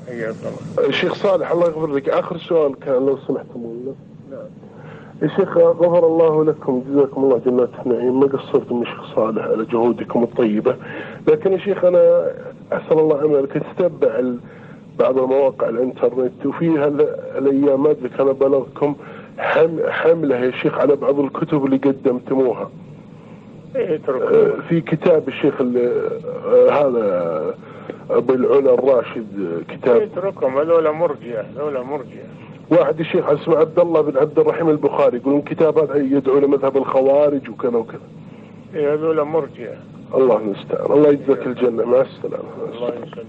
حياك الله. الشيخ صالح الله يغفر لك، آخر سؤال كان لو سمحتم. نعم. يا شيخ غفر الله لكم، جزاكم الله جنات النعيم، ما قصرتم يا شيخ صالح على جهودكم الطيبة. لكن يا شيخ أنا أسأل الله عملك تتبع بعض المواقع الانترنت، وفيها الأيام ما أدري كان بلغكم حملة يا شيخ على بعض الكتب اللي قدمتموها. في كتاب الشيخ هذا أبو العلا الراشد، كتاب اتركهم هذول مرجئة، هذول مرجئة. واحد الشيخ اسمه عبد الله بن عبد الرحيم البخاري يقولون كتاب هذا يدعو لمذهب الخوارج وكذا وكذا. هذول مرجئة. الله المستعان، الله يجزاك الجنة، مع السلامة. الله يسلمك.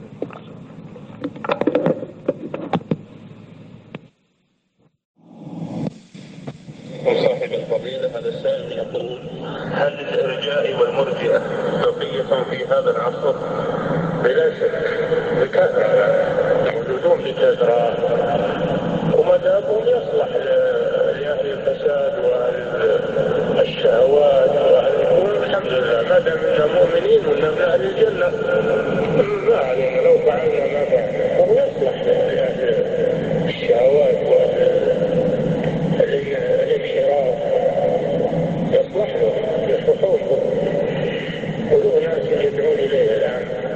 وصاحب الفضيلة هذا السائل يقول: هل للإرجاء والمرجئة بقية في هذا العصر؟ بلا شك بكثرة، موجودون بكثرة، ومذهبهم يصلح لأهل الفساد وأهل الشهوات والحمد لله ما دام إننا مؤمنين وإننا من أهل الجنة ما علينا لو فعلنا ما فعلنا، فهو يصلح لأهل الشهوات وأهل الانحراف، يصلح له، يصلحون وله ناس يدعون إليه الآن.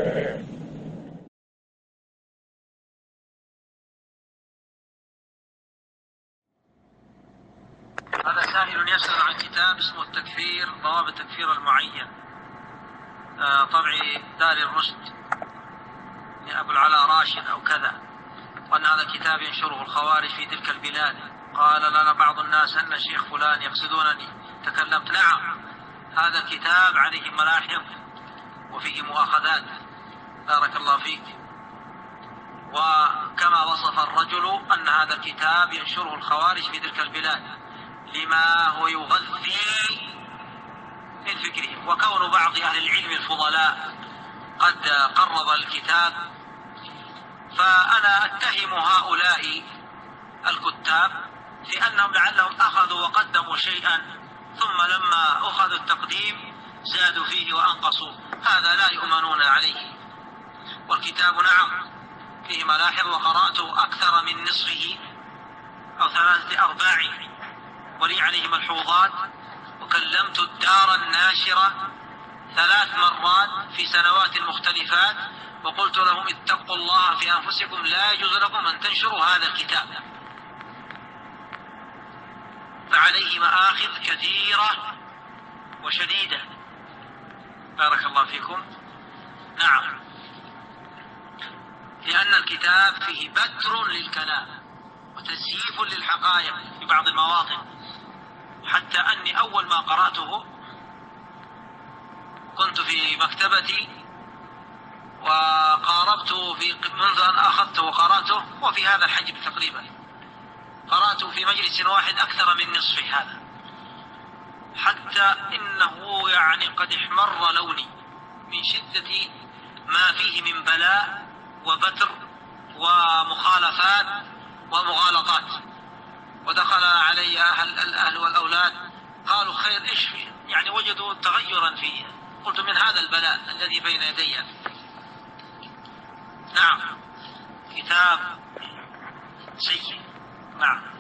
هذا سائل يسأل عن كتاب اسمه التكفير، ضوابط التكفير المعين، طبع دار الرشد لأبو العلاء راشد أو كذا، وأن هذا الكتاب ينشره الخوارج في تلك البلاد. قال لنا بعض الناس أن الشيخ فلان يقصدونني، تكلمت نعم، هذا الكتاب عليه ملاحظ وفيه مؤاخذات، بارك الله فيك. وكما وصف الرجل أن هذا الكتاب ينشره الخوارج في تلك البلاد لما هو يغذي من فكرهم، وكون بعض أهل العلم الفضلاء قد قرض الكتاب، فأنا أتهم هؤلاء الكتاب في أنهم لعلهم أخذوا وقدموا شيئا ثم لما أخذوا التقديم زادوا فيه وأنقصوا، هذا لا يؤمنون عليه. والكتاب نعم فيه ملاحظ، وقرأته أكثر من نصفه أو 3/4، ولي عليه ملحوظات، وكلمت الدار الناشرة 3 مرات في سنوات مختلفات، وقلت لهم اتقوا الله في أنفسكم، لا يجوز لكم أن تنشروا هذا الكتاب، فعليه مآخذ كثيرة وشديدة، بارك الله فيكم. نعم، لأن الكتاب فيه بتر للكلام وتزييف للحقائق في بعض المواطن، حتى أني أول ما قرأته كنت في مكتبتي وقاربته منذ أن أخذته وقرأته، وفي هذا الحجم تقريبا قرأته في مجلس واحد أكثر من نصف هذا، حتى إنه يعني قد احمر لوني من شدة ما فيه من بلاء وبتر ومخالفات ومغالطات. ودخل علي الأهل والأولاد قالوا خير إيش فيه، يعني وجدوا تغيرا فيه. قلت من هذا البلاء الذي بين يدي. نعم، كتاب سيء. نعم.